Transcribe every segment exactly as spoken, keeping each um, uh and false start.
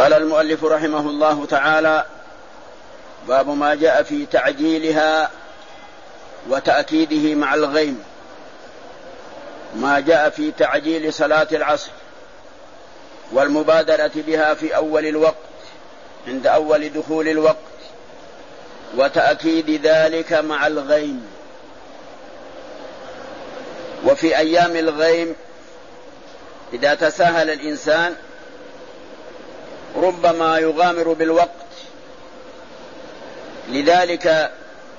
قال المؤلف رحمه الله تعالى: باب ما جاء في تعجيلها وتأكيده مع الغيم. ما جاء في تعجيل صلاة العصر والمبادرة بها في أول الوقت عند أول دخول الوقت، وتأكيد ذلك مع الغيم. وفي أيام الغيم إذا تساهل الإنسان ربما يغامر بالوقت، لذلك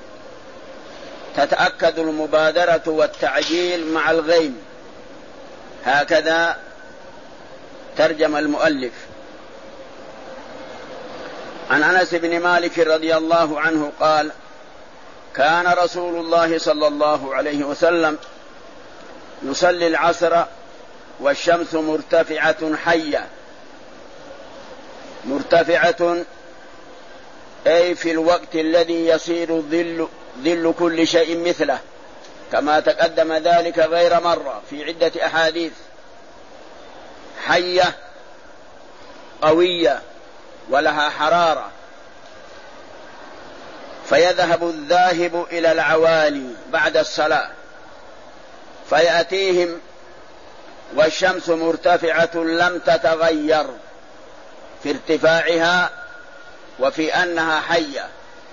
تتأكد المبادرة والتعجيل مع الغيم. هكذا ترجم المؤلف. عن أنس بن مالك رضي الله عنه قال: كان رسول الله صلى الله عليه وسلم يصلي العصر والشمس مرتفعة حية. مرتفعة أي في الوقت الذي يصير ظل, ظل كل شيء مثله، كما تقدم ذلك غير مرة في عدة أحاديث. حية قوية ولها حرارة، فيذهب الذاهب إلى العوالي بعد الصلاة فيأتيهم والشمس مرتفعة لم تتغير في ارتفاعها وفي أنها حية.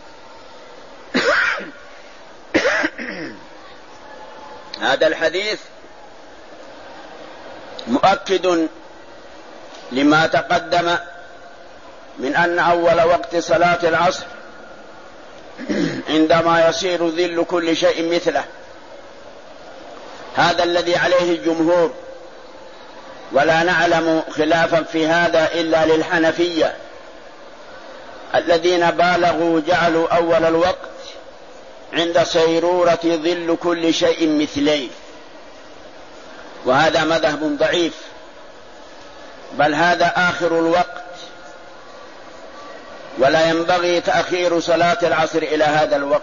هذا الحديث مؤكد لما تقدم من أن أول وقت صلاة العصر عندما يصير ظل كل شيء مثله. هذا الذي عليه الجمهور، ولا نعلم خلافا في هذا إلا للحنفية الذين بالغوا جعلوا أول الوقت عند صيرورة ظل كل شيء مثليه، وهذا مذهب ضعيف، بل هذا آخر الوقت، ولا ينبغي تأخير صلاة العصر إلى هذا الوقت.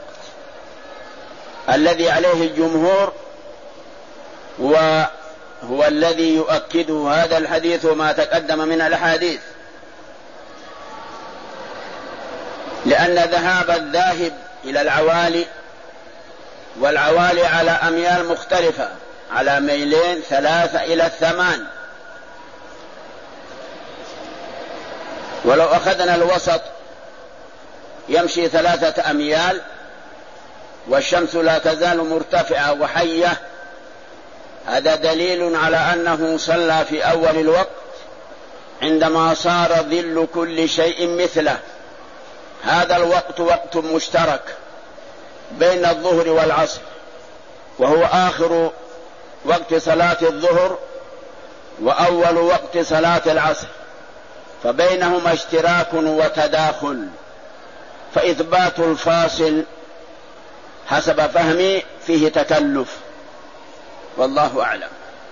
الذي عليه الجمهور وهو الذي يؤكده هذا الحديث وما تقدم من الأحاديث، لأن ذهاب الذاهب إلى العوالي، والعوالي على أميال مختلفة، على ميلين ثلاثة إلى الثمان، ولو أخذنا الوسط يمشي ثلاثة أميال والشمس لا تزال مرتفعة وحية، هذا دليل على أنه صلى في أول الوقت عندما صار ظل كل شيء مثله. هذا الوقت وقت مشترك بين الظهر والعصر، وهو آخر وقت صلاة الظهر وأول وقت صلاة العصر، فبينهما اشتراك وتداخل، فإثبات الفاصل حسب فهمي فيه تكلف، والله أعلم.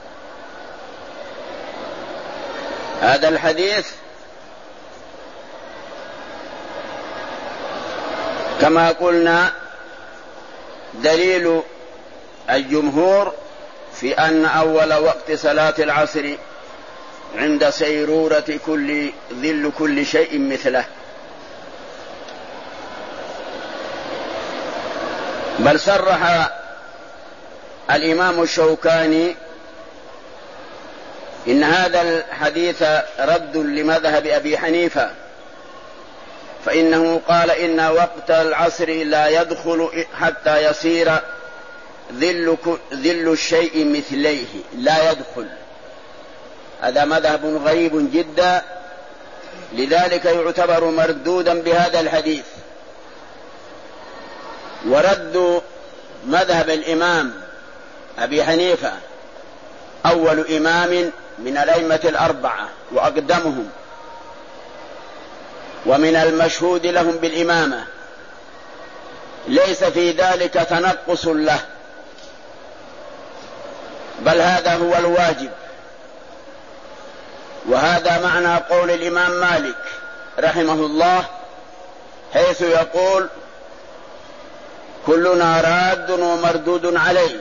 هذا الحديث كما قلنا دليل الجمهور في أن أول وقت صلاة العصر عند صيرورة كل ظل كل شيء مثله. بل صرح الإمام الشوكاني إن هذا الحديث رد لمذهب أبي حنيفة، فإنه قال إن وقت العصر لا يدخل حتى يصير ظل, ظل الشيء مثليه، لا يدخل. هذا مذهب غريب جدا، لذلك يعتبر مردودا بهذا الحديث. ورد مذهب الإمام أبي حنيفة أول إمام من الأئمة الأربعة وأقدمهم، ومن المشهود لهم بالإمامة، ليس في ذلك تنقص له، بل هذا هو الواجب. وهذا معنى قول الإمام مالك رحمه الله حيث يقول: كلنا راد ومردود عليه،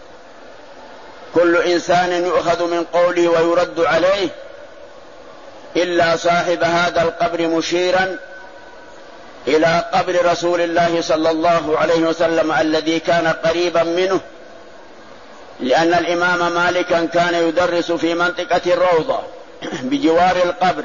كل إنسان يؤخذ من قوله ويرد عليه إلا صاحب هذا القبر، مشيرا إلى قبر رسول الله صلى الله عليه وسلم الذي كان قريبا منه، لأن الإمام مالكا كان يدرس في منطقة الروضة بجوار القبر،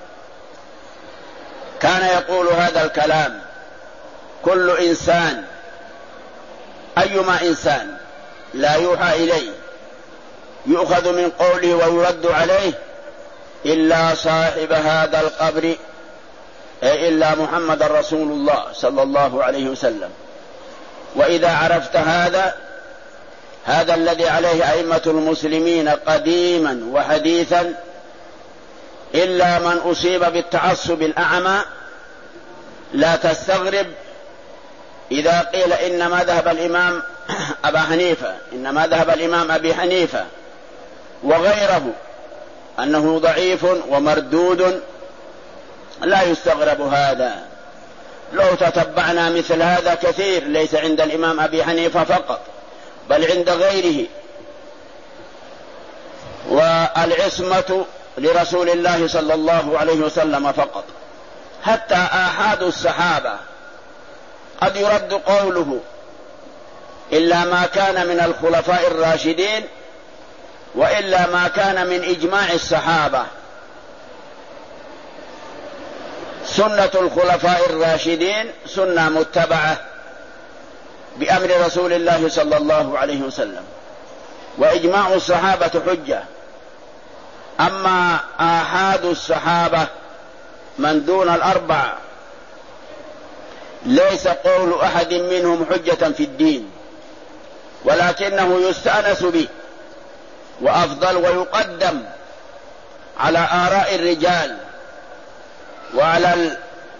كان يقول هذا الكلام: كل إنسان، أيما إنسان لا يوحى إليه يؤخذ من قوله ويرد عليه إلا صاحب هذا القبر، أي إلا محمد رسول الله صلى الله عليه وسلم. وإذا عرفت هذا هذا الذي عليه أئمة المسلمين قديما وحديثا، إلا من أصيب بالتعصب الأعمى، لا تستغرب إذا قيل إنما ذهب الإمام أبا حنيفة إنما ذهب الإمام أبي حنيفة وغيره أنه ضعيف ومردود، لا يستغرب هذا. لو تتبعنا مثل هذا كثير، ليس عند الإمام أبي حنيفة فقط بل عند غيره. والعصمة لرسول الله صلى الله عليه وسلم فقط. حتى آحاد الصحابة قد يرد قوله إلا ما كان من الخلفاء الراشدين، وإلا ما كان من إجماع الصحابة. سنة الخلفاء الراشدين سنة متبعة بأمر رسول الله صلى الله عليه وسلم، وإجماع الصحابة حجة. أما آحاد الصحابة من دون الأربعة ليس قول أحد منهم حجة في الدين، ولكنه يستأنس به وأفضل ويقدم على آراء الرجال وعلى ال...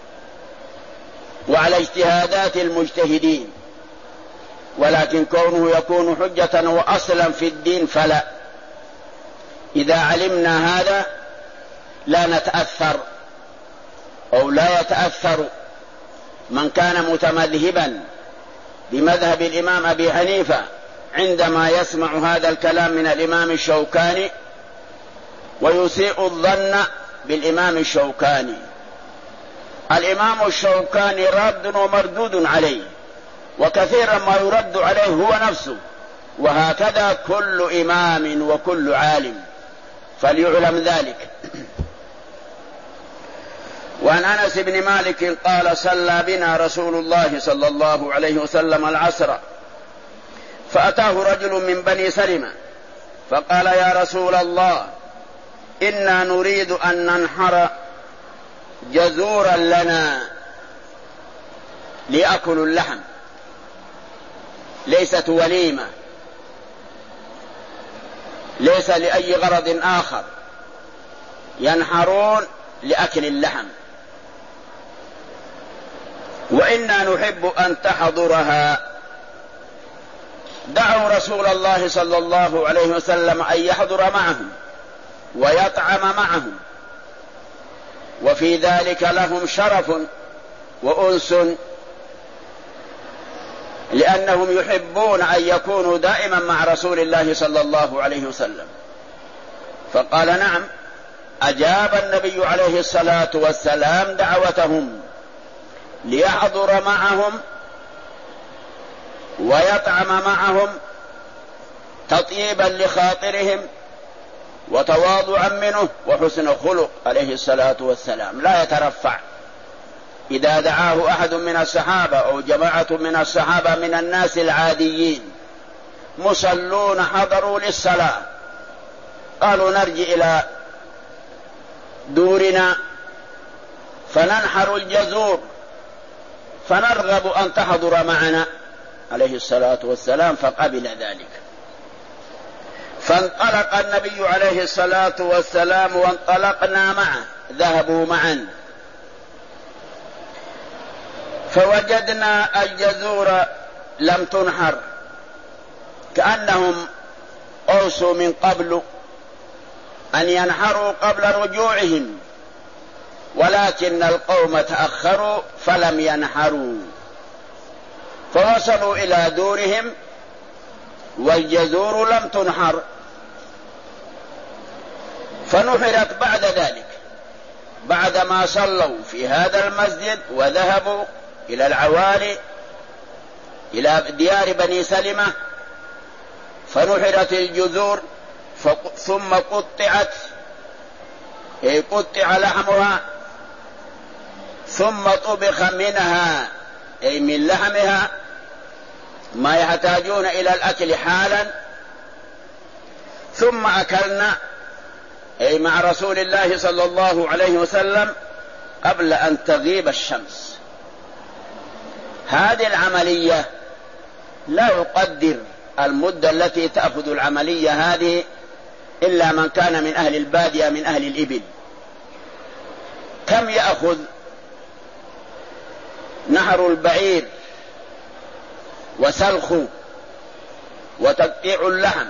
وعلى اجتهادات المجتهدين. ولكن كونه يكون حجة وأصلا في الدين فلا. إذا علمنا هذا لا نتأثر أو لا يتأثر من كان متمذهبا بمذهب الإمام أبي حنيفة عندما يسمع هذا الكلام من الإمام الشوكاني ويسيء الظن بالإمام الشوكاني. الإمام الشوكاني رد ومردود عليه، وكثيرا ما يرد عليه هو نفسه، وهكذا كل إمام وكل عالم، فليعلم ذلك. وعن أنس بن مالك قال: صلى بنا رسول الله صلى الله عليه وسلم العصر، فأتاه رجل من بني سلمة فقال: يا رسول الله، إنا نريد أن ننحر جزورا لنا ليأكل اللحم، ليست وليمة، ليس لأي غرض آخر، ينحرون لأكل اللحم، وإنا نحب أن تحضرها. دعوا رسول الله صلى الله عليه وسلم أن يحضر معهم ويطعم معهم، وفي ذلك لهم شرف وأنس، لأنهم يحبون أن يكونوا دائما مع رسول الله صلى الله عليه وسلم. فقال: نعم. أجاب النبي عليه الصلاة والسلام دعوتهم ليحضر معهم ويطعم معهم تطيبا لخاطرهم وتواضعا منه وحسن خلق عليه الصلاة والسلام. لا يترفع. إذا دعاه أحد من الصحابة أو جماعة من الصحابة من الناس العاديين مصلون حضروا للصلاة، قالوا: نرجع إلى دورنا فننحر الجزور فنرغب أن تحضر معنا عليه الصلاة والسلام، فقبل ذلك. فانطلق النبي عليه الصلاة والسلام وانطلقنا معه، ذهبوا معا، فوجدنا الجزور لم تنحر، كأنهم أوصوا من قبل أن ينحروا قبل رجوعهم، ولكن القوم تأخروا فلم ينحروا، فوصلوا إلى دورهم والجزور لم تنحر، فنحرت بعد ذلك بعدما صلوا في هذا المسجد وذهبوا إلى العوالي إلى ديار بني سلمة فنحرت الجذور ثم قطعت، أي قطع لحمها ثم طبخ منها، أي من لحمها ما يحتاجون إلى الأكل حالا، ثم أكلنا أي مع رسول الله صلى الله عليه وسلم قبل أن تغيب الشمس. هذه العملية لا يقدر المدة التي تأخذ العملية هذه إلا من كان من أهل البادية من أهل الإبل. كم يأخذ نحر البعير وسلخه وتقطيع اللحم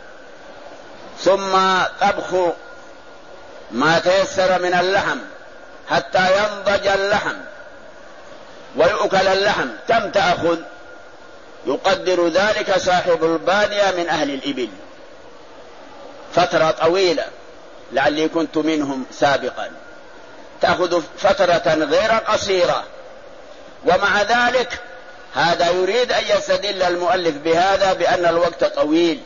ثم طبخ ما تيسر من اللحم حتى ينضج اللحم ويؤكل اللحم، كم تأخذ؟ يقدر ذلك صاحب البادية من أهل الإبل فترة طويلة، لعلي كنت منهم سابقا، تأخذ فترة غير قصيرة. ومع ذلك هذا يريد أن يستدل المؤلف بهذا بأن الوقت طويل.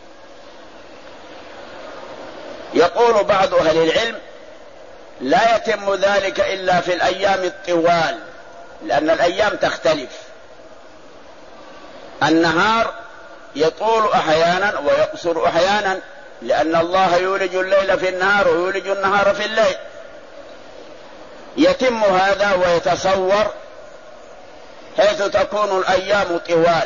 يقول بعض أهل العلم لا يتم ذلك إلا في الأيام الطوال، لأن الأيام تختلف، النهار يطول أحيانا ويقصر أحيانا، لأن الله يولج الليل في النهار ويولج النهار في الليل. يتم هذا ويتصور حيث تكون الأيام طوال.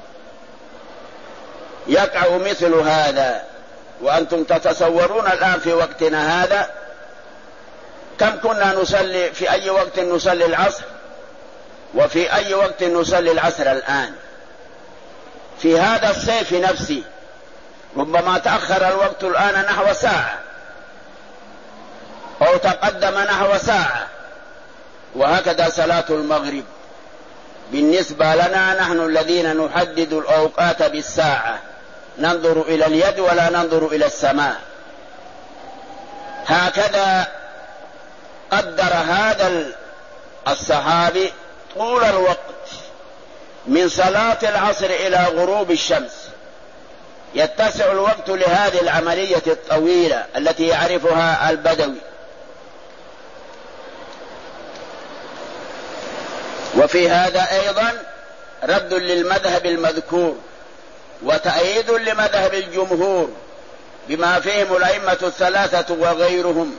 يقع مثل هذا وأنتم تتصورون الآن في وقتنا هذا كم كنا نصلي، في أي وقت نصلي العصر وفي أي وقت نصلي العصر الآن. في هذا الصيف نفسه ربما تأخر الوقت الآن نحو ساعة أو تقدم نحو ساعة. وهكذا صلاة المغرب بالنسبة لنا نحن الذين نحدد الأوقات بالساعة، ننظر إلى اليد ولا ننظر إلى السماء. هكذا قدر هذا الصحابي طول الوقت من صلاة العصر إلى غروب الشمس، يتسع الوقت لهذه العملية الطويلة التي يعرفها البدوي. وفي هذا أيضا رد للمذهب المذكور وتأييد لمذهب الجمهور بما فيهم الأئمة الثلاثة وغيرهم.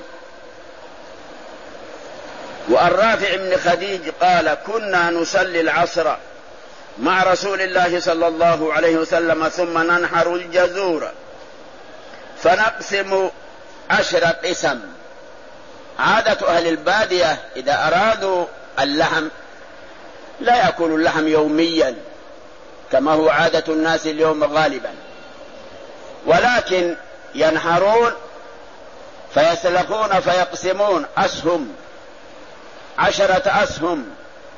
والرافع بن خديج قال: كنا نصلي العصر مع رسول الله صلى الله عليه وسلم ثم ننحر الجزور فنقسم عشر قسم. عادة أهل البادية إذا أرادوا اللحم لا يأكل اللحم يوميا كما هو عادة الناس اليوم غالبا، ولكن ينحرون فيسلخون فيقسمون أسهم، عشرة أسهم،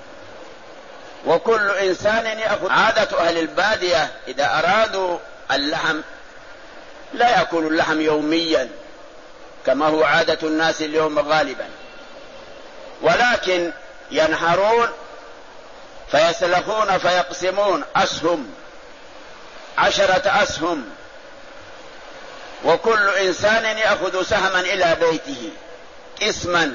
وكل إنسان يأخذ. عادة أهل البادية إذا أرادوا اللحم لا يأكل اللحم يوميا كما هو عادة الناس اليوم غالبا، ولكن ينحرون فيسلخون فيقسمون أسهم، عشرة أسهم، وكل إنسان يأخذ سهما إلى بيته قسما.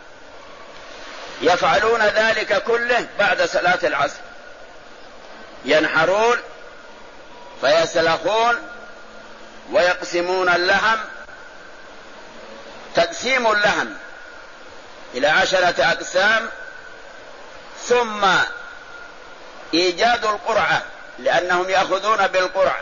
يفعلون ذلك كله بعد صلاة العصر، ينحرون فيسلخون ويقسمون اللحم. تقسيم اللحم إلى عشرة أقسام، ثم إيجاد القرعة لأنهم يأخذون بالقرعة،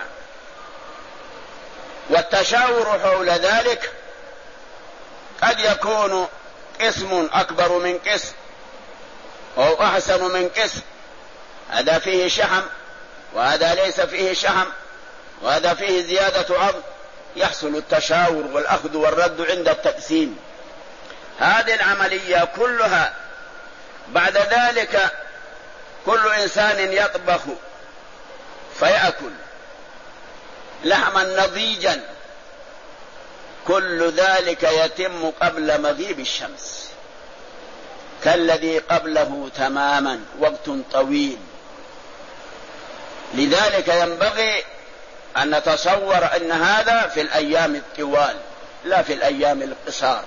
والتشاور حول ذلك. قد يكون قسم أكبر من قسم أو أحسن من قسم، هذا فيه شحم وهذا ليس فيه شحم وهذا فيه زيادة عظم. يحصل التشاور والأخذ والرد عند التقسيم. هذه العملية كلها بعد ذلك كل إنسان يطبخ فيأكل لحما نضيجا، كل ذلك يتم قبل مغيب الشمس كالذي قبله تماما، وقت طويل. لذلك ينبغي أن نتصور أن هذا في الأيام الطوال لا في الأيام القصار،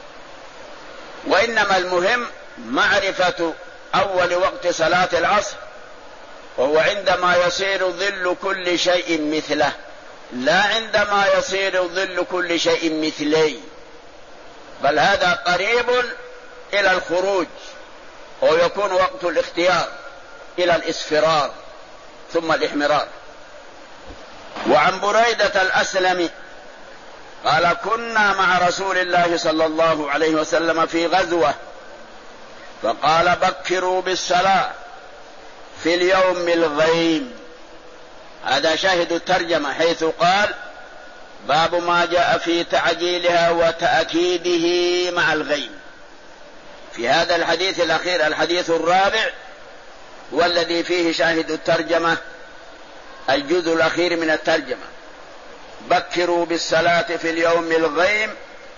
وإنما المهم معرفة أول وقت صلاة العصر، وهو عندما يصير ظل كل شيء مثله، لا عندما يصير ظل كل شيء مثلي، بل هذا قريب إلى الخروج، ويكون وقت الاختيار إلى الإصفرار ثم الإحمرار. وعن بريدة الأسلمي قال: كنا مع رسول الله صلى الله عليه وسلم في غزوة، فقال: بكروا بالصلاة في اليوم الغيم. هذا شاهد الترجمة، حيث قال: باب ما جاء في تعجيلها وتأكيده مع الغيم. في هذا الحديث الأخير الحديث الرابع والذي فيه شاهد الترجمة الجزء الأخير من الترجمة: بكروا بالصلاة في اليوم الغيم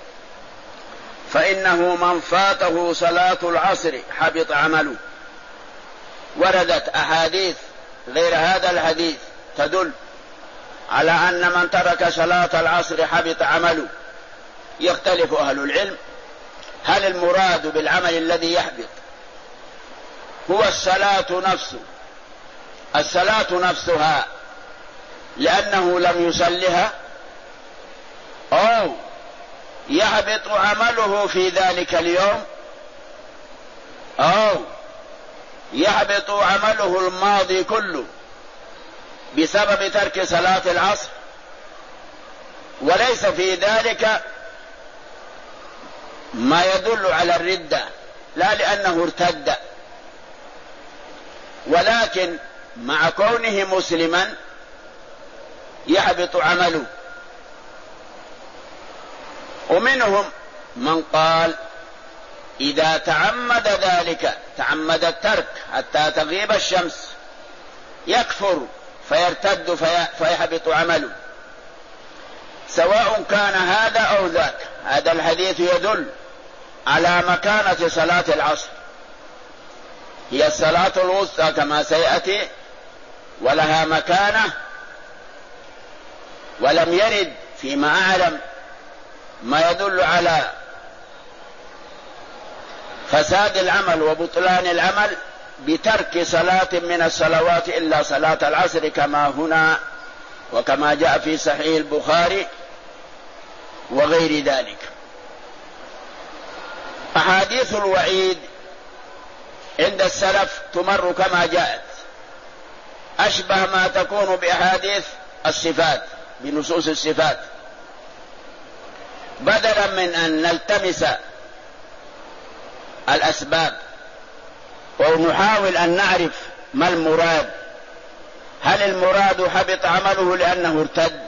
فإنه من فاته صلاة العصر حبط عمله. وردت أحاديث غير هذا الحديث تدل على أن من ترك صلاة العصر حبط عمله. يختلف أهل العلم هل المراد بالعمل الذي يحبط هو الصلاة نفسه الصلاة نفسها لأنه لم يصلها، أو يحبط عمله في ذلك اليوم، أو يحبط عمله الماضي كله بسبب ترك صلاة العصر، وليس في ذلك ما يدل على الردة، لا لأنه ارتد، ولكن مع كونه مسلما يحبط عمله. ومنهم من قال إذا تعمد ذلك، تعمد الترك حتى تغيب الشمس، يكفر فيرتد في فيحبط عمله، سواء كان هذا أو ذاك. هذا الحديث يدل على مكانة صلاة العصر، هي الصلاة الوسطى كما سيأتي، ولها مكانة، ولم يرد فيما أعلم ما يدل على فساد العمل وبطلان العمل بترك صلاة من الصلوات إلا صلاة العصر، كما هنا وكما جاء في صحيح البخاري وغير ذلك. أحاديث الوعيد عند السلف تمر كما جاءت، أشبه ما تكون بأحاديث الصفات، بنصوص الصفات، بدلا من أن نلتمس الأسباب ونحاول أن نعرف ما المراد. هل المراد حبط عمله لأنه ارتد،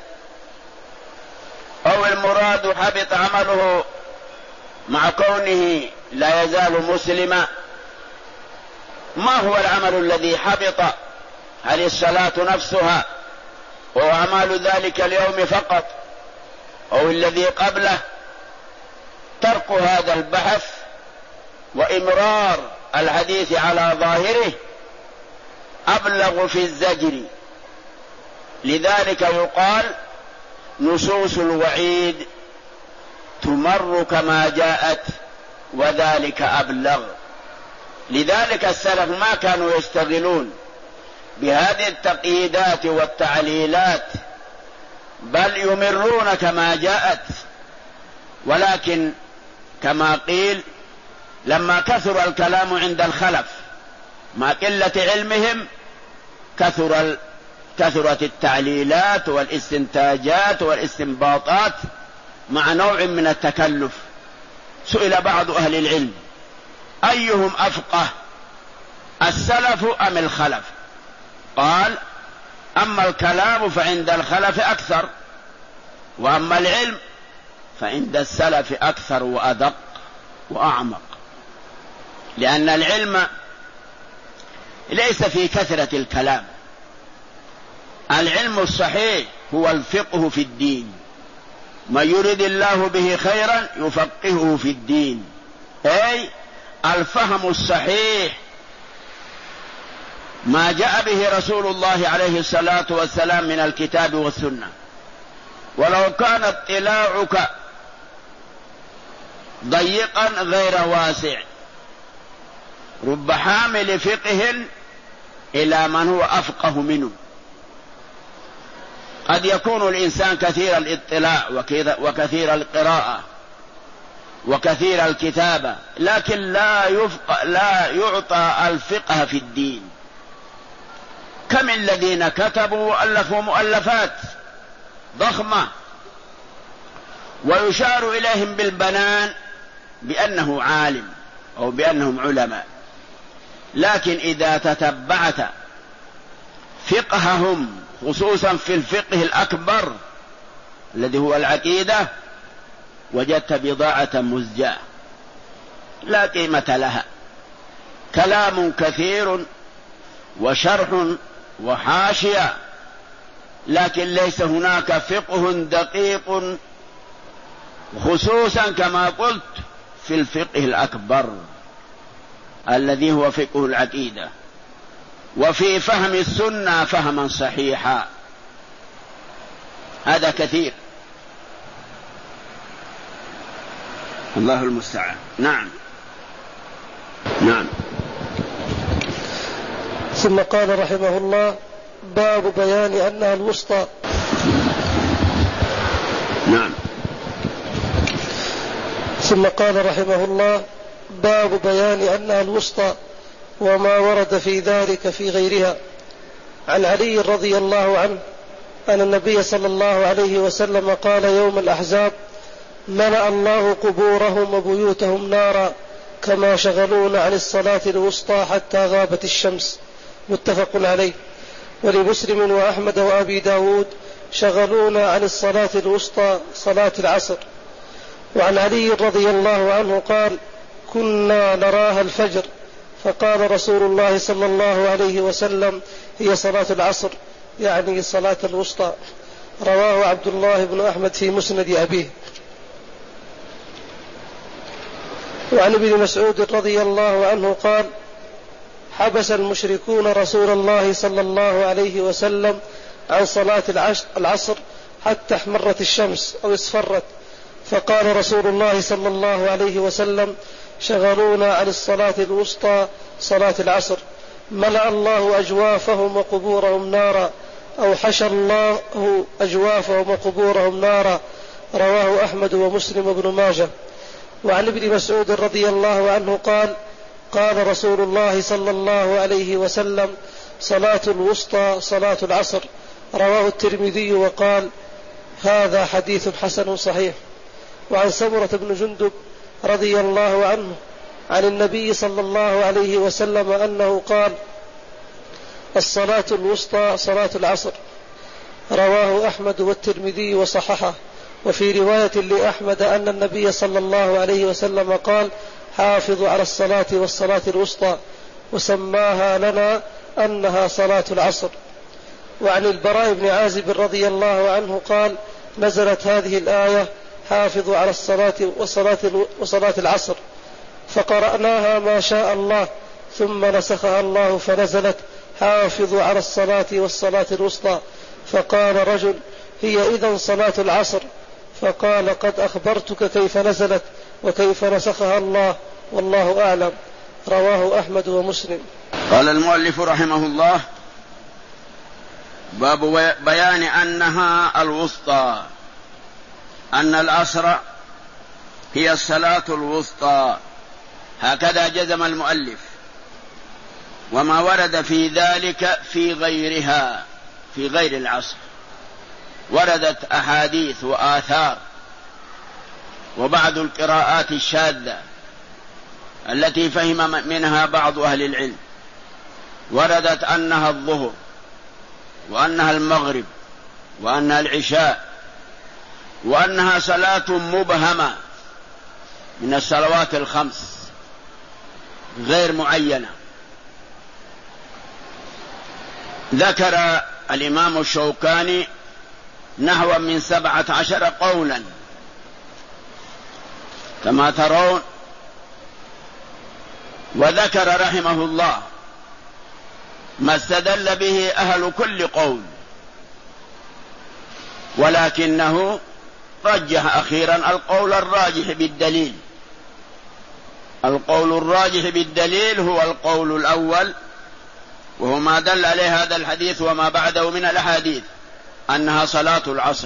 أو المراد حبط عمله مع كونه لا يزال مسلما؟ ما هو العمل الذي حبط؟ هل الصلاة نفسها وهو أعمال ذلك اليوم فقط، أو الذي قبله؟ ترك هذا البحث وإمرار الحديث على ظاهره أبلغ في الزجر. لذلك يقال نصوص الوعيد تمر كما جاءت، وذلك أبلغ. لذلك السلف ما كانوا يشتغلون بهذه التقييدات والتعليلات، بل يمرون كما جاءت. ولكن كما قيل لما كثر الكلام عند الخلف مع قلة علمهم كثر كثرت التعليلات والاستنتاجات والاستنباطات مع نوع من التكلف. سئل بعض أهل العلم أيهم أفقه، السلف أم الخلف؟ قال أما الكلام فعند الخلف أكثر، وأما العلم فعند السلف أكثر وأدق وأعمق، لأن العلم ليس في كثرة الكلام. العلم الصحيح هو الفقه في الدين، من يرد الله به خيرا يفقهه في الدين، أي الفهم الصحيح ما جاء به رسول الله عليه الصلاة والسلام من الكتاب والسنة. ولو كان اطلاعك ضيقا غير واسع، رب حامل فقه إلى من هو أفقه منه. قد يكون الإنسان كثير الاطلاع وكثير القراءة وكثير الكتابة، لكن لا يفق لا يعطى الفقه في الدين. كم الذين كتبوا وألفوا مؤلفات ضخمة ويشار إليهم بالبنان بأنه عالم أو بأنهم علماء، لكن إذا تتبعت فقههم خصوصا في الفقه الأكبر الذي هو العقيدة وجدت بضاعة مزجاة لا قيمة لها، كلام كثير وشرح وحاشية، لكن ليس هناك فقه دقيق، خصوصا كما قلت في الفقه الأكبر الذي هو فقه العقيدة، وفي فهم السنة فهما صحيحا. هذا كثير، الله المستعان. نعم نعم. ثم قال رحمه الله: باب بيان أنها الوسطى. نعم. ثم قال رحمه الله: باب بيان أنها الوسطى وما ورد في ذلك في غيرها. عن علي رضي الله عنه أن النبي صلى الله عليه وسلم قال يوم الأحزاب: ملأ الله قبورهم وبيوتهم نارا كما شغلونا عن الصلاة الوسطى حتى غابت الشمس. متفق عليه. ولمسلم وأحمد وأبي داود: شغلونا عن الصلاة الوسطى صلاة العصر. وعن علي رضي الله عنه قال: كنا نراها الفجر، فقال رسول الله صلى الله عليه وسلم: هي صلاة العصر، يعني صلاة الوسطى. رواه عبد الله بن أحمد في مسند أبيه. وعن ابن مسعود رضي الله عنه قال: حبس المشركون رسول الله صلى الله عليه وسلم عن صلاة العصر حتى احمرت الشمس أو اصفرت، فقال رسول الله صلى الله عليه وسلم: شغلونا عن الصلاة الوسطى صلاة العصر، ملأ الله أجوافهم وقبورهم نارا، أو حشى الله أجوافهم وقبورهم نارا. رواه أحمد ومسلم وابن ماجه. وعن ابن مسعود رضي الله عنه قال: قال رسول الله صلى الله عليه وسلم: صلاة الوسطى صلاة العصر. رواه الترمذي وقال: هذا حديث حسن صحيح. وعن سمرة بن جندب رضي الله عنه عن النبي صلى الله عليه وسلم أنه قال: الصلاة الوسطى صلاة العصر. رواه أحمد والترمذي وصححه. وفي رواية لأحمد أن النبي صلى الله عليه وسلم قال: حافظوا على الصلاة والصلاة الوسطى، وسماها لنا أنها صلاة العصر. وعن البراء بن عازب رضي الله عنه قال: نزلت هذه الآية: حافظوا على الصلاة وصلاة, وصلاة العصر، فقرأناها ما شاء الله، ثم نسخها الله فنزلت: حافظوا على الصلاة والصلاة الوسطى. فقال رجل: هي إذن صلاة العصر؟ فقال: قد أخبرتك كيف نزلت وكيف نسخها الله، والله أعلم. رواه أحمد ومسلم. قال المؤلف رحمه الله: باب بيان أنها الوسطى، أن العصر هي الصلاة الوسطى، هكذا جزم المؤلف. وما ورد في ذلك في غيرها، في غير العصر، وردت أحاديث وآثار وبعض القراءات الشاذة التي فهم منها بعض أهل العلم، وردت أنها الظهر وأنها المغرب وأنها العشاء، وأنها صلاة مبهمة من الصلوات الخمس غير معينة. ذكر الإمام الشوكاني نحو من سبعة عشر قولا كما ترون. وذكر رحمه الله ما استدل به أهل كل قول، ولكنه رجح أخيرا القول الراجح بالدليل. القول الراجح بالدليل هو القول الأول، وهو ما دل عليه هذا الحديث وما بعده من الأحاديث، أنها صلاة العصر.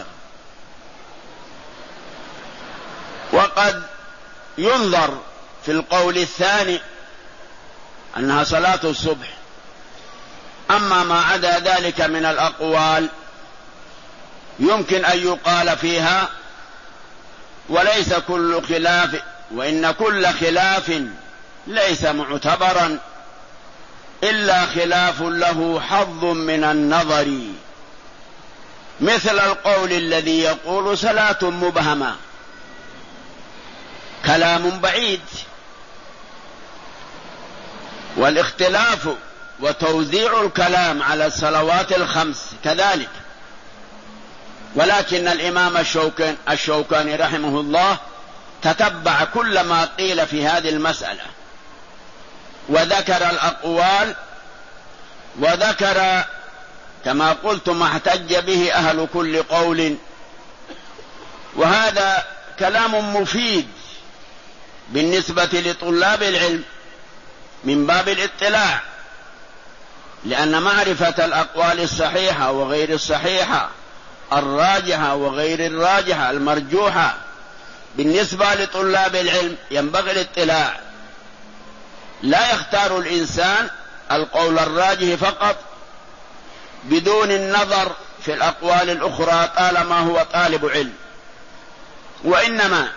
وقد ينظر في القول الثاني أنها صلاة الصبح. أما ما عدا ذلك من الأقوال يمكن أن يقال فيها وليس كل خلاف، وإن كل خلاف ليس معتبرا إلا خلاف له حظ من النظر، مثل القول الذي يقول صلاة مبهمة، كلام بعيد. والاختلاف وتوزيع الكلام على الصلوات الخمس كذلك. ولكن الإمام الشوكاني, الشوكاني رحمه الله تتبع كل ما قيل في هذه المسألة، وذكر الأقوال، وذكر كما قلت ما احتج به أهل كل قول. وهذا كلام مفيد بالنسبة لطلاب العلم من باب الاطلاع، لأن معرفة الأقوال الصحيحة وغير الصحيحة، الراجحة وغير الراجحة، المرجوحة، بالنسبة لطلاب العلم ينبغي الاطلاع. لا يختار الإنسان القول الراجح فقط بدون النظر في الأقوال الأخرى طالما هو طالب علم، وإنما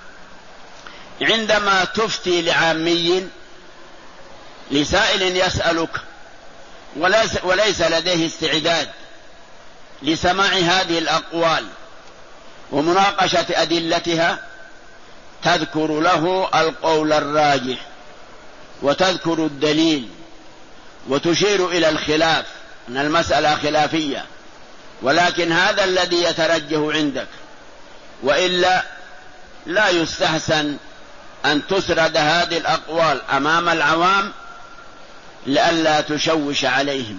عندما تفتي لعامي، لسائل يسألك وليس, وليس لديه استعداد لسماع هذه الأقوال ومناقشة أدلتها، تذكر له القول الراجح وتذكر الدليل وتشير إلى الخلاف، أن المسألة خلافية، ولكن هذا الذي يترجح عندك، وإلا لا يستحسن أن تسرد هذه الأقوال أمام العوام لئلا تشوش عليهم.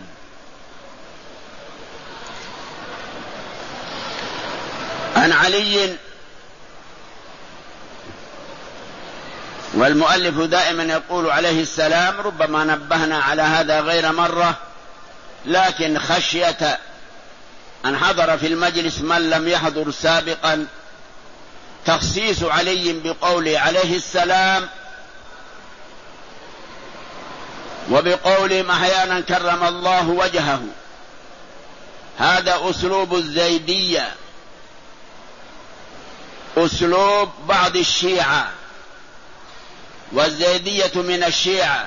عن علي، والمؤلف دائما يقول عليه السلام، ربما نبهنا على هذا غير مرة، لكن خشية أن حضر في المجلس من لم يحضر سابقا، تخصيص علي بقوله عليه السلام وبقولهم أحيانا كرم الله وجهه، هذا أسلوب الزيدية، أسلوب بعض الشيعة، والزيدية من الشيعة،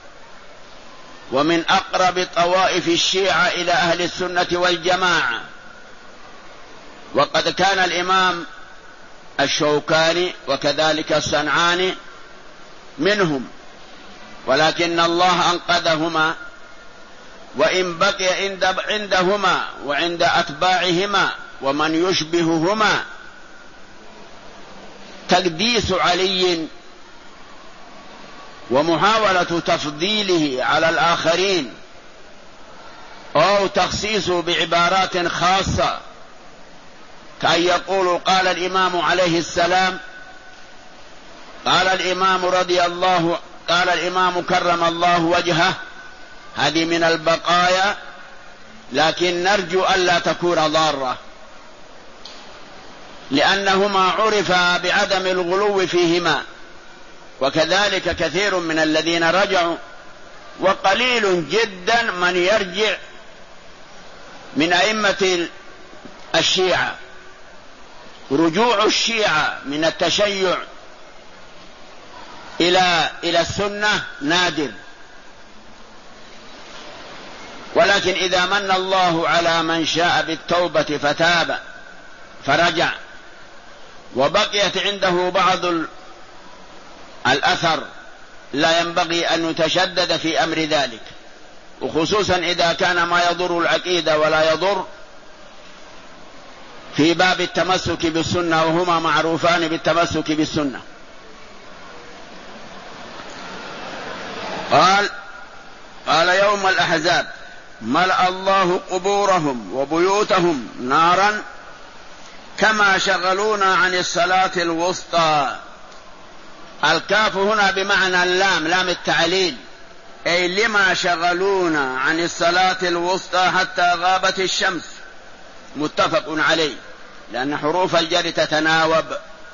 ومن أقرب طوائف الشيعة إلى أهل السنة والجماعة. وقد كان الإمام الشوكاني وكذلك الصنعاني منهم، ولكن الله أنقذهما، وإن بقي عندهما وعند أتباعهما ومن يشبههما تقديس علي ومحاولة تفضيله على الآخرين، أو تخصيصه بعبارات خاصة، كأن يقول قال الإمام عليه السلام، قال الإمام رضي الله، قال الإمام كرم الله وجهه، هذه من البقايا، لكن نرجو ألا تكون ضارة، لأنهما عرفا بعدم الغلو فيهما، وكذلك كثير من الذين رجعوا، وقليل جدا من يرجع من أئمة الشيعة. رجوع الشيعة من التشيع إلى إلى السنة نادر، ولكن إذا من الله على من شاء بالتوبة فتاب فرجع وبقيت عنده بعض الأثر، لا ينبغي أن يتشدد في أمر ذلك، وخصوصا إذا كان ما يضر العقيدة ولا يضر في باب التمسك بالسنة، وهما معروفان بالتمسك بالسنة. قال قال يوم الأحزاب: ملأ الله قبورهم وبيوتهم نارا كما شغلونا عن الصلاة الوسطى. الكاف هنا بمعنى اللام، لام التعليل، أي لما شغلونا عن الصلاة الوسطى حتى غابت الشمس. متفق عليه، لأن حروف الجر تتناوب.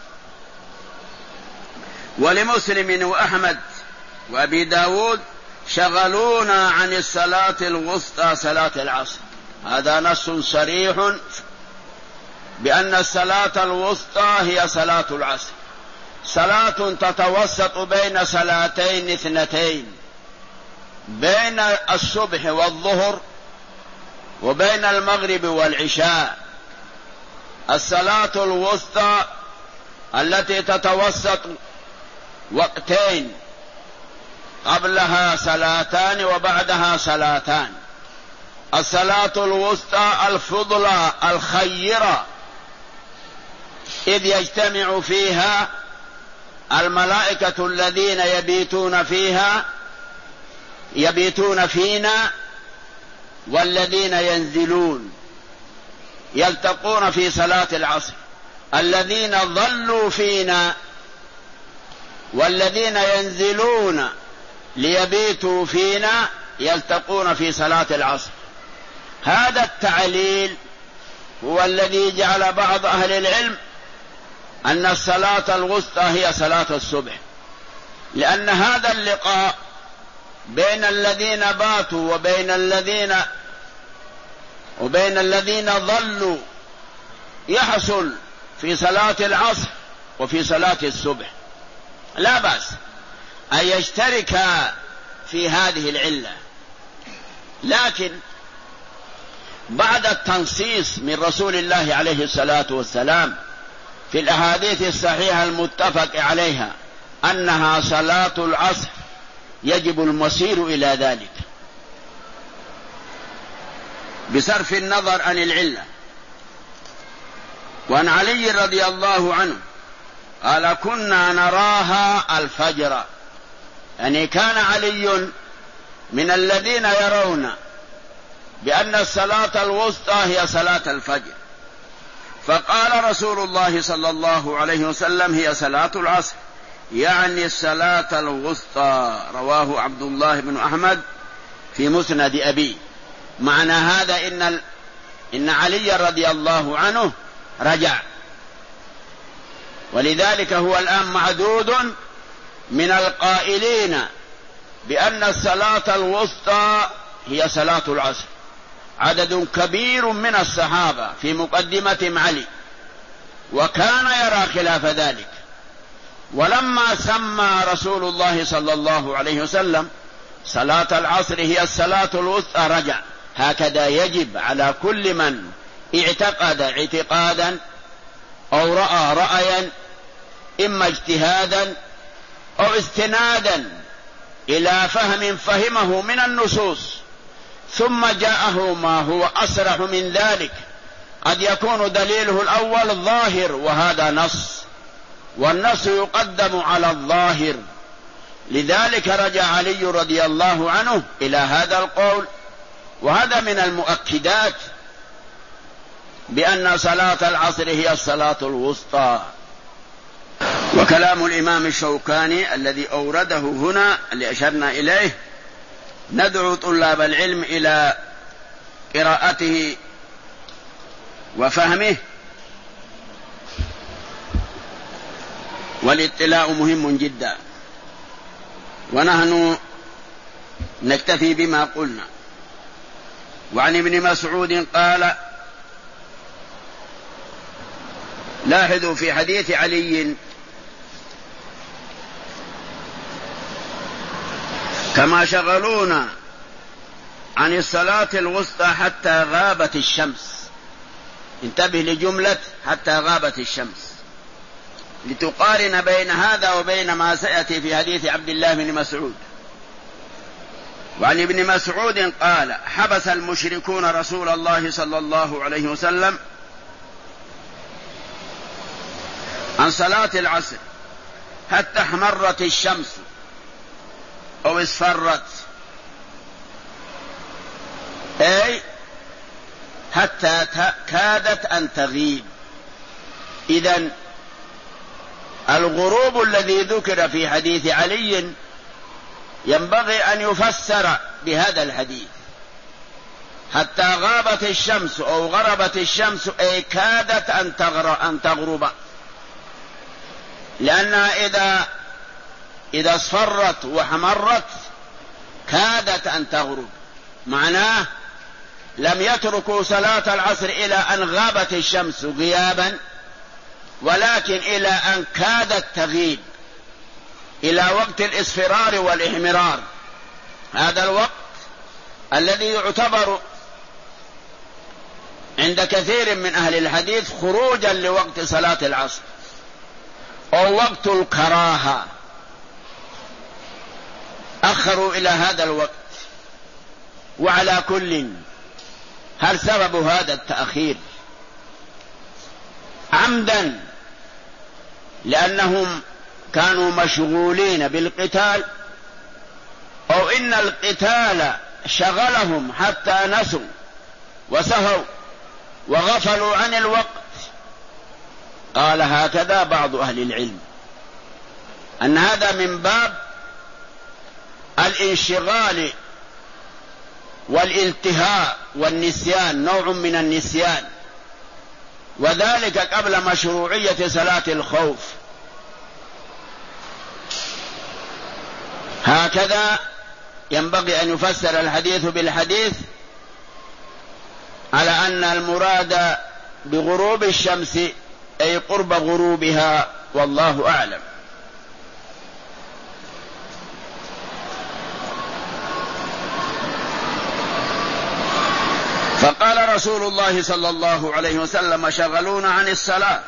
ولمسلم وأحمد وأبي داود: شغلونا عن الصلاة الوسطى صلاة العصر. هذا نص صريح بأن الصلاة الوسطى هي صلاة العصر، صلاة تتوسط بين صلاتين اثنتين، بين الصبح والظهر وبين المغرب والعشاء. الصلاة الوسطى التي تتوسط وقتين، قبلها صلاتان وبعدها صلاتان. الصلاة الوسطى الفضلى الخيرة، إذ يجتمع فيها الملائكة الذين يبيتون فيها يبيتون فينا والذين ينزلون يلتقون في صلاة العصر. الذين ظلوا فينا والذين ينزلون ليبيتوا فينا يلتقون في صلاة العصر. هذا التعليل هو الذي جعل بعض أهل العلم أن الصلاة الوسطى هي صلاة الصبح، لأن هذا اللقاء بين الذين باتوا وبين الذين وبين الذين ظلوا يحصل في صلاة العصر وفي صلاة الصبح، لا بأس أن يشتركا في هذه العلة. لكن بعد التنصيص من رسول الله عليه الصلاة والسلام في الأحاديث الصحيحة المتفق عليها أنها صلاة العصر، يجب المسير إلى ذلك بصرف النظر عن العلة. وعن علي رضي الله عنه قال: كنا نراها الفجر، يعني كان علي من الذين يرون بأن الصلاة الوسطى هي صلاة الفجر، فقال رسول الله صلى الله عليه وسلم: هي صلاة العصر، يعني الصلاة الوسطى. رواه عبد الله بن أحمد في مسند أبي. معنى هذا إن إن علي رضي الله عنه رجع، ولذلك هو الآن معدود من القائلين بأن الصلاة الوسطى هي صلاة العصر. عدد كبير من الصحابة في مقدمة علي، وكان يرى خلاف ذلك. ولما سمى رسول الله صلى الله عليه وسلم صلاة العصر هي الصلاة الوسطى رجع. هكذا يجب على كل من اعتقد اعتقادا أو رأى رأيا، إما اجتهادا أو استنادا إلى فهم فهمه من النصوص، ثم جاءه ما هو أصرح من ذلك. قد يكون دليله الأول ظاهر وهذا نص، والنص يقدم على الظاهر. لذلك رجع علي رضي الله عنه إلى هذا القول، وهذا من المؤكدات بأن صلاة العصر هي الصلاة الوسطى. وكلام الإمام الشوكاني الذي أورده هنا اللي أشرنا إليه، ندعو طلاب العلم إلى قراءته وفهمه، والاطلاع مهم جدا. ونحن نكتفي بما قلنا. وعن ابن مسعود قال: لاحظوا في حديث علي: كما شغلونا عن الصلاة الوسطى حتى غابت الشمس. انتبه لجملة حتى غابت الشمس لتقارن بين هذا وبين ما سيأتي في حديث عبد الله بن مسعود. وعن ابن مسعود قال: حبس المشركون رسول الله صلى الله عليه وسلم عن صلاة العصر حتى احمرت الشمس، أو أو اصفرت، أي حتى كادت أن تغيب. إذن الغروب الذي ذكر في حديث علي ينبغي أن يفسر بهذا الحديث، حتى غابت الشمس أو غربت الشمس أي كادت أن تغرب، لأنها إذا إذا اصفرت وحمرت كادت أن تغرب، معناه لم يتركوا صلاة العصر إلى أن غابت الشمس غيابا، ولكن إلى أن كادت تغيب، إلى وقت الإصفرار والإحمرار. هذا الوقت الذي يعتبر عند كثير من أهل الحديث خروجا لوقت صلاة العصر أو وقت الكراهة، أخروا إلى هذا الوقت. وعلى كل، هل سبب هذا التأخير عمدا لأنهم كانوا مشغولين بالقتال، أو إن القتال شغلهم حتى نسوا وسهوا وغفلوا عن الوقت؟ قال هكذا بعض أهل العلم، أن هذا من باب الانشغال والالتهاء والنسيان، نوع من النسيان، وذلك قبل مشروعية صلاة الخوف. هكذا ينبغي أن يفسر الحديث بالحديث، على أن المراد بغروب الشمس أي قرب غروبها، والله أعلم. فقال رسول الله صلى الله عليه وسلم: شغلونا عن الصلاة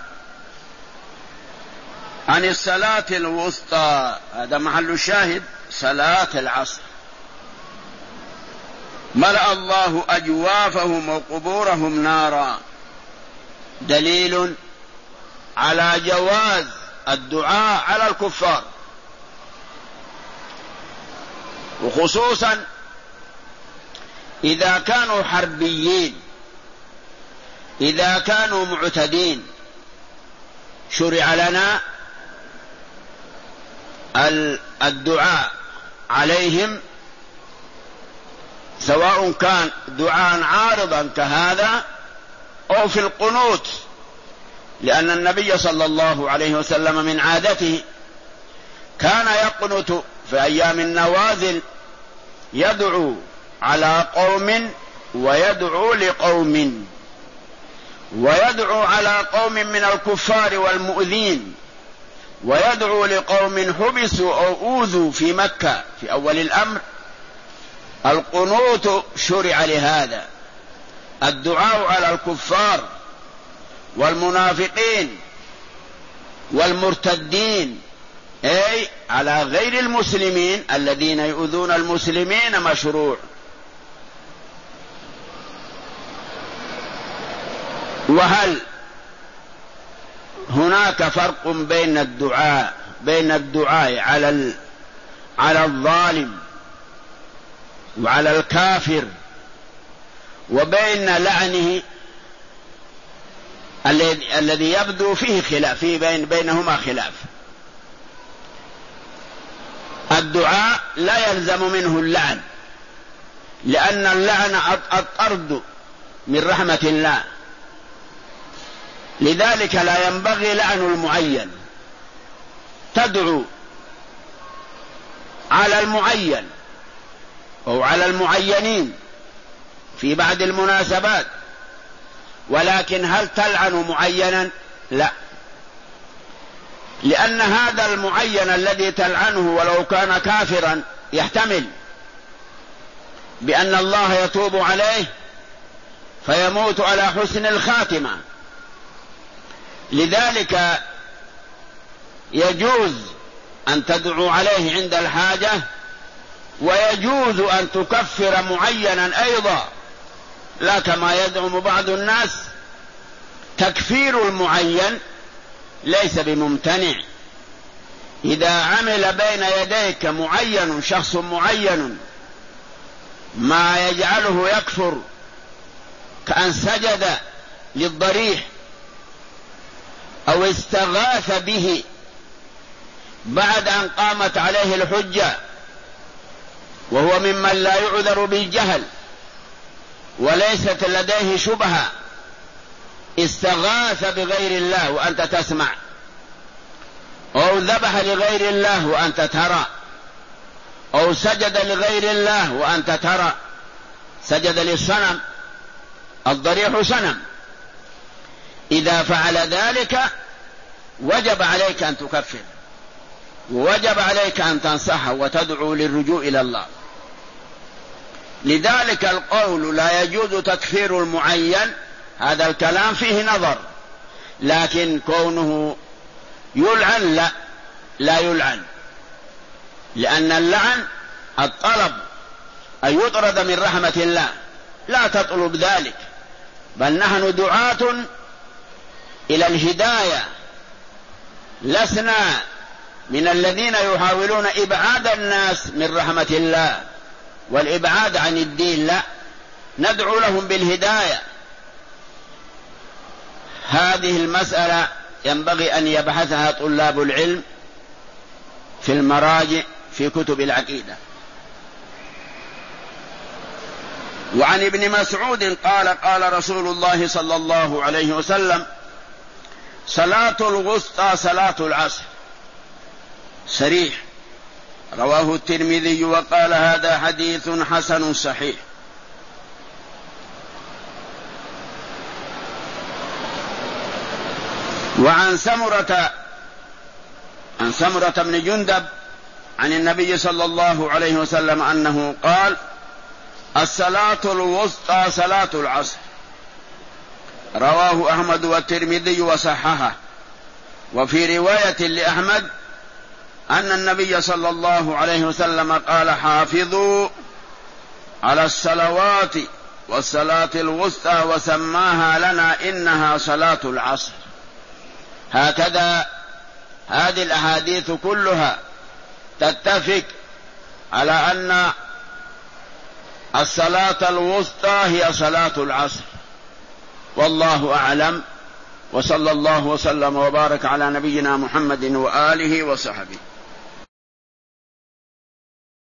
عن الصلاة الوسطى، هذا محل الشاهد، صلاة العصر. ملأ الله أجوافهم وقبورهم نارا، دليل على جواز الدعاء على الكفار، وخصوصا إذا كانوا حربيين، إذا كانوا معتدين، شرع لنا الدعاء عليهم، سواء كان دعاء عارضا كهذا أو في القنوت، لأن النبي صلى الله عليه وسلم من عادته كان يقنت في أيام النوازل، يدعو على قوم ويدعو لقوم، ويدعو على قوم من الكفار والمؤذين، ويدعو لقوم حبسوا أو أوذوا في مكة في أول الأمر. القنوت شرع لهذا، الدعاء على الكفار والمنافقين والمرتدين، أي على غير المسلمين الذين يؤذون المسلمين، مشروع. وهل هناك فرق بين الدعاء بين الدعاء على على الظالم وعلى الكافر وبين لعنه الذي يبدو فيه خلاف، في بين بينهما خلاف؟ الدعاء لا يلزم منه اللعن، لأن اللعن الطرد من رحمة الله، لذلك لا ينبغي لعن المعين. تدعو على المعين أو على المعينين في بعض المناسبات، ولكن هل تلعن معينا؟ لا، لأن هذا المعين الذي تلعنه ولو كان كافرا يحتمل بأن الله يتوب عليه فيموت على حسن الخاتمة، لذلك يجوز أن تدعو عليه عند الحاجة، ويجوز أن تكفر معينا أيضا، لا كما يزعم بعض الناس. تكفير المعين ليس بممتنع، إذا عمل بين يديك معين شخص معين ما يجعله يكفر، كأن سجد للضريح أو استغاث به بعد أن قامت عليه الحجة، وهو ممن لا يعذر بالجهل وليست لديه شبهة، استغاث بغير الله وأنت تسمع، أو ذبح لغير الله وأنت ترى، أو سجد لغير الله وأنت ترى، سجد للصنم، الضريح صنم، إذا فعل ذلك وجب عليك أن تكفر، ووجب عليك أن تنصحه وتدعو للرجوع إلى الله. لذلك القول لا يجوز تكفير المعين هذا الكلام فيه نظر، لكن كونه يلعن لا لا يلعن، لأن اللعن الطلب أن يطرد من رحمة الله، لا تطلب ذلك، بل نحن دعاة إلى الهداية، لسنا من الذين يحاولون إبعاد الناس من رحمة الله والإبعاد عن الدين، لا، ندعو لهم بالهداية. هذه المسألة ينبغي أن يبحثها طلاب العلم في المراجع في كتب العقيدة. وعن ابن مسعود قال قال رسول الله صلى الله عليه وسلم: صلاة الوسطى صلاة العصر، صريح، رواه الترمذي وقال هذا حديث حسن صحيح. وعن سمرة عن سمرة بن جندب عن النبي صلى الله عليه وسلم أنه قال: الصلاة الوسطى صلاة العصر، رواه أحمد والترمذي وصححه. وفي رواية لأحمد أن النبي صلى الله عليه وسلم قال: حافظوا على الصلوات والصلاة الوسطى، وسماها لنا إنها صلاة العصر. هكذا هذه الأحاديث كلها تتفق على أن الصلاة الوسطى هي صلاة العصر، والله أعلم، وصلى الله وسلم وبارك على نبينا محمد وآله وصحبه.